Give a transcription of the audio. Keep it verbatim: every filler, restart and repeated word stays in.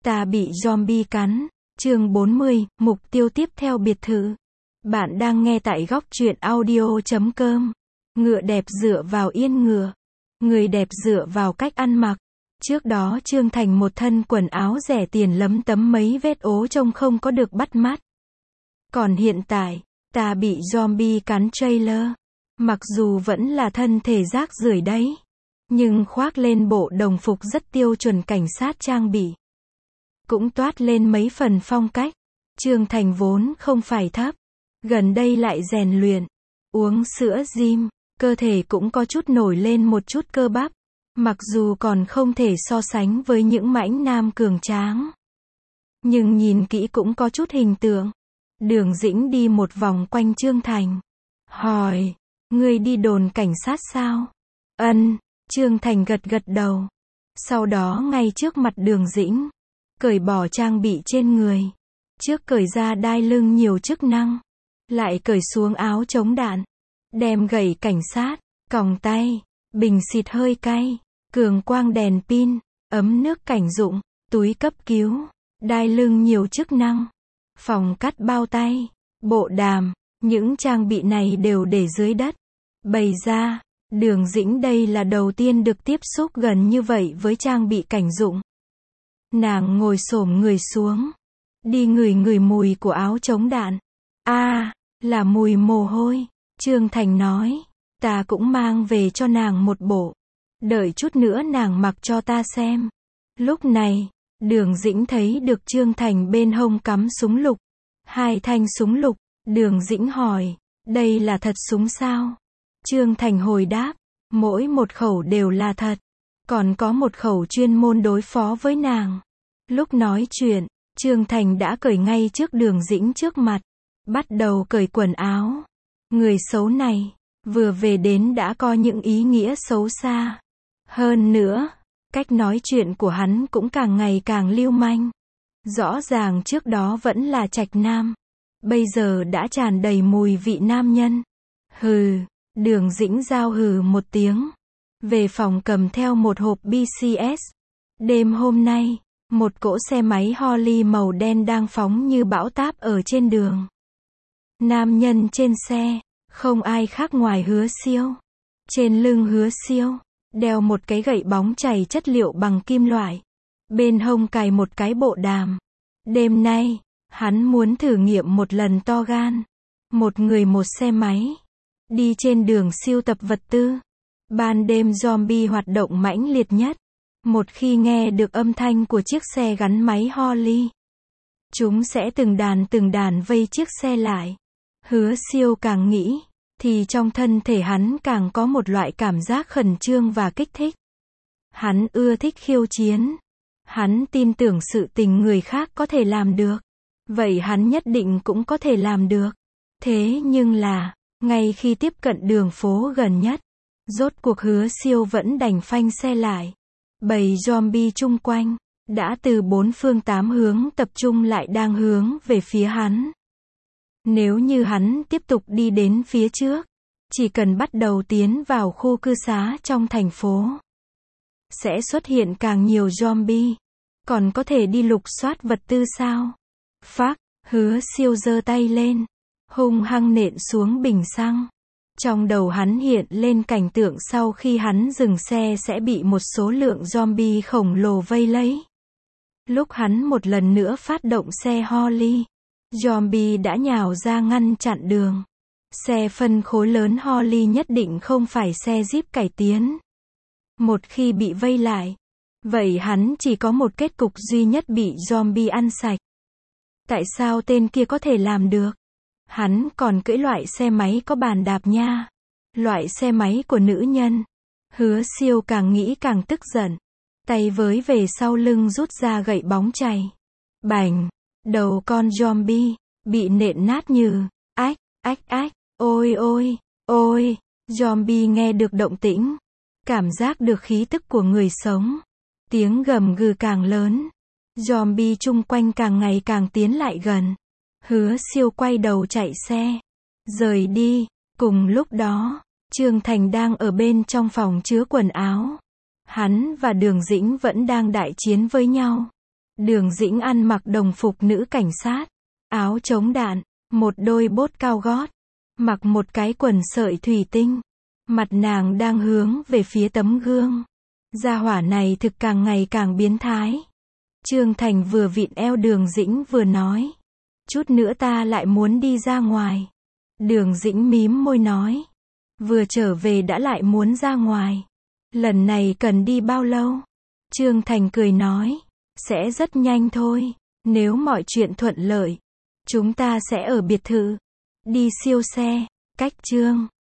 Ta bị zombie cắn. Chương bốn mươi, mục tiêu tiếp theo biệt thự. Bạn đang nghe tại góc truyện audio chấm com. Ngựa đẹp dựa vào yên ngựa. Người đẹp dựa vào cách ăn mặc. Trước đó Trương Thành một thân quần áo rẻ tiền lấm tấm mấy vết ố trông không có được bắt mắt. Còn hiện tại, ta bị zombie cắn trailer. Mặc dù vẫn là thân thể rác rưởi đấy, nhưng khoác lên bộ đồng phục rất tiêu chuẩn cảnh sát trang bị. Cũng toát lên mấy phần phong cách. Trương Thành vốn không phải thấp, gần đây lại rèn luyện, uống sữa gym, cơ thể cũng có chút nổi lên một chút cơ bắp. Mặc dù còn không thể so sánh với những mãnh nam cường tráng, nhưng nhìn kỹ cũng có chút hình tượng. Đường Dĩnh đi một vòng quanh Trương Thành, hỏi, ngươi đi đồn cảnh sát sao? Ân, Trương Thành gật gật đầu. Sau đó ngay trước mặt Đường Dĩnh, cởi bỏ trang bị trên người. Trước cởi ra đai lưng nhiều chức năng, lại cởi xuống áo chống đạn, đem gậy cảnh sát, còng tay, bình xịt hơi cay, cường quang đèn pin, ấm nước cảnh dụng, túi cấp cứu, đai lưng nhiều chức năng, phòng cắt bao tay, bộ đàm, những trang bị này đều để dưới đất. Bày ra, Đường Dĩnh đây là đầu tiên được tiếp xúc gần như vậy với trang bị cảnh dụng. Nàng ngồi xổm người xuống, đi ngửi ngửi mùi của áo chống đạn. A, à, là mùi mồ hôi. Trương Thành nói, ta cũng mang về cho nàng một bộ. Đợi chút nữa nàng mặc cho ta xem. Lúc này, Đường Dĩnh thấy được Trương Thành bên hông cắm súng lục. Hai thanh súng lục. Đường Dĩnh hỏi, đây là thật súng sao? Trương Thành hồi đáp, mỗi một khẩu đều là thật. Còn có một khẩu chuyên môn đối phó với nàng. Lúc nói chuyện, Trương Thành đã cởi ngay trước Đường Dĩnh trước mặt. Bắt đầu cởi quần áo. Người xấu này, vừa về đến đã có những ý nghĩa xấu xa. Hơn nữa, cách nói chuyện của hắn cũng càng ngày càng lưu manh. Rõ ràng trước đó vẫn là trạch nam, bây giờ đã tràn đầy mùi vị nam nhân. Hừ, Đường Dĩnh giao hừ một tiếng. Về phòng cầm theo một hộp bê xê ét. Đêm hôm nay, một cỗ xe máy Harley màu đen đang phóng như bão táp ở trên đường. Nam nhân trên xe, không ai khác ngoài Hứa Siêu. Trên lưng Hứa Siêu, đeo một cái gậy bóng chày chất liệu bằng kim loại. Bên hông cài một cái bộ đàm. Đêm nay, hắn muốn thử nghiệm một lần to gan. Một người một xe máy. Đi trên đường siêu tập vật tư. Ban đêm zombie hoạt động mãnh liệt nhất. Một khi nghe được âm thanh của chiếc xe gắn máy Harley, chúng sẽ từng đàn từng đàn vây chiếc xe lại. Hứa Siêu càng nghĩ, thì trong thân thể hắn càng có một loại cảm giác khẩn trương và kích thích. Hắn ưa thích khiêu chiến. Hắn tin tưởng sự tình người khác có thể làm được. Vậy hắn nhất định cũng có thể làm được. Thế nhưng là, ngay khi tiếp cận đường phố gần nhất, rốt cuộc Hứa Siêu vẫn đành phanh xe lại. Bầy zombie chung quanh, đã từ bốn phương tám hướng tập trung lại đang hướng về phía hắn. Nếu như hắn tiếp tục đi đến phía trước, chỉ cần bắt đầu tiến vào khu cư xá trong thành phố, sẽ xuất hiện càng nhiều zombie. Còn có thể đi lục soát vật tư sao? Phác, Hứa Siêu giơ tay lên, hung hăng nện xuống bình xăng. Trong đầu hắn hiện lên cảnh tượng sau khi hắn dừng xe sẽ bị một số lượng zombie khổng lồ vây lấy. Lúc hắn một lần nữa phát động xe Harley, zombie đã nhào ra ngăn chặn đường. Xe phân khối lớn Harley nhất định không phải xe Jeep cải tiến. Một khi bị vây lại, vậy hắn chỉ có một kết cục duy nhất, bị zombie ăn sạch. Tại sao tên kia có thể làm được? Hắn còn cưỡi loại xe máy có bàn đạp nha. Loại xe máy của nữ nhân. Hứa Siêu càng nghĩ càng tức giận. Tay với về sau lưng rút ra gậy bóng chày. Bành! Đầu con zombie bị nện nát như. Ách, ách, ách, ôi ôi, ôi. Zombie nghe được động tĩnh, cảm giác được khí tức của người sống. Tiếng gầm gừ càng lớn. Zombie chung quanh càng ngày càng tiến lại gần. Hứa Siêu quay đầu chạy xe, rời đi. Cùng lúc đó, Trương Thành đang ở bên trong phòng chứa quần áo. Hắn và Đường Dĩnh vẫn đang đại chiến với nhau. Đường Dĩnh ăn mặc đồng phục nữ cảnh sát, áo chống đạn, một đôi bốt cao gót, mặc một cái quần sợi thủy tinh. Mặt nàng đang hướng về phía tấm gương. Gia hỏa này thực càng ngày càng biến thái. Trương Thành vừa vịn eo Đường Dĩnh vừa nói. Chút nữa ta lại muốn đi ra ngoài. Đường Dĩnh mím môi nói. Vừa trở về đã lại muốn ra ngoài. Lần này cần đi bao lâu? Trương Thành cười nói. Sẽ rất nhanh thôi. Nếu mọi chuyện thuận lợi, chúng ta sẽ ở biệt thự. Đi siêu xe. Cách Trương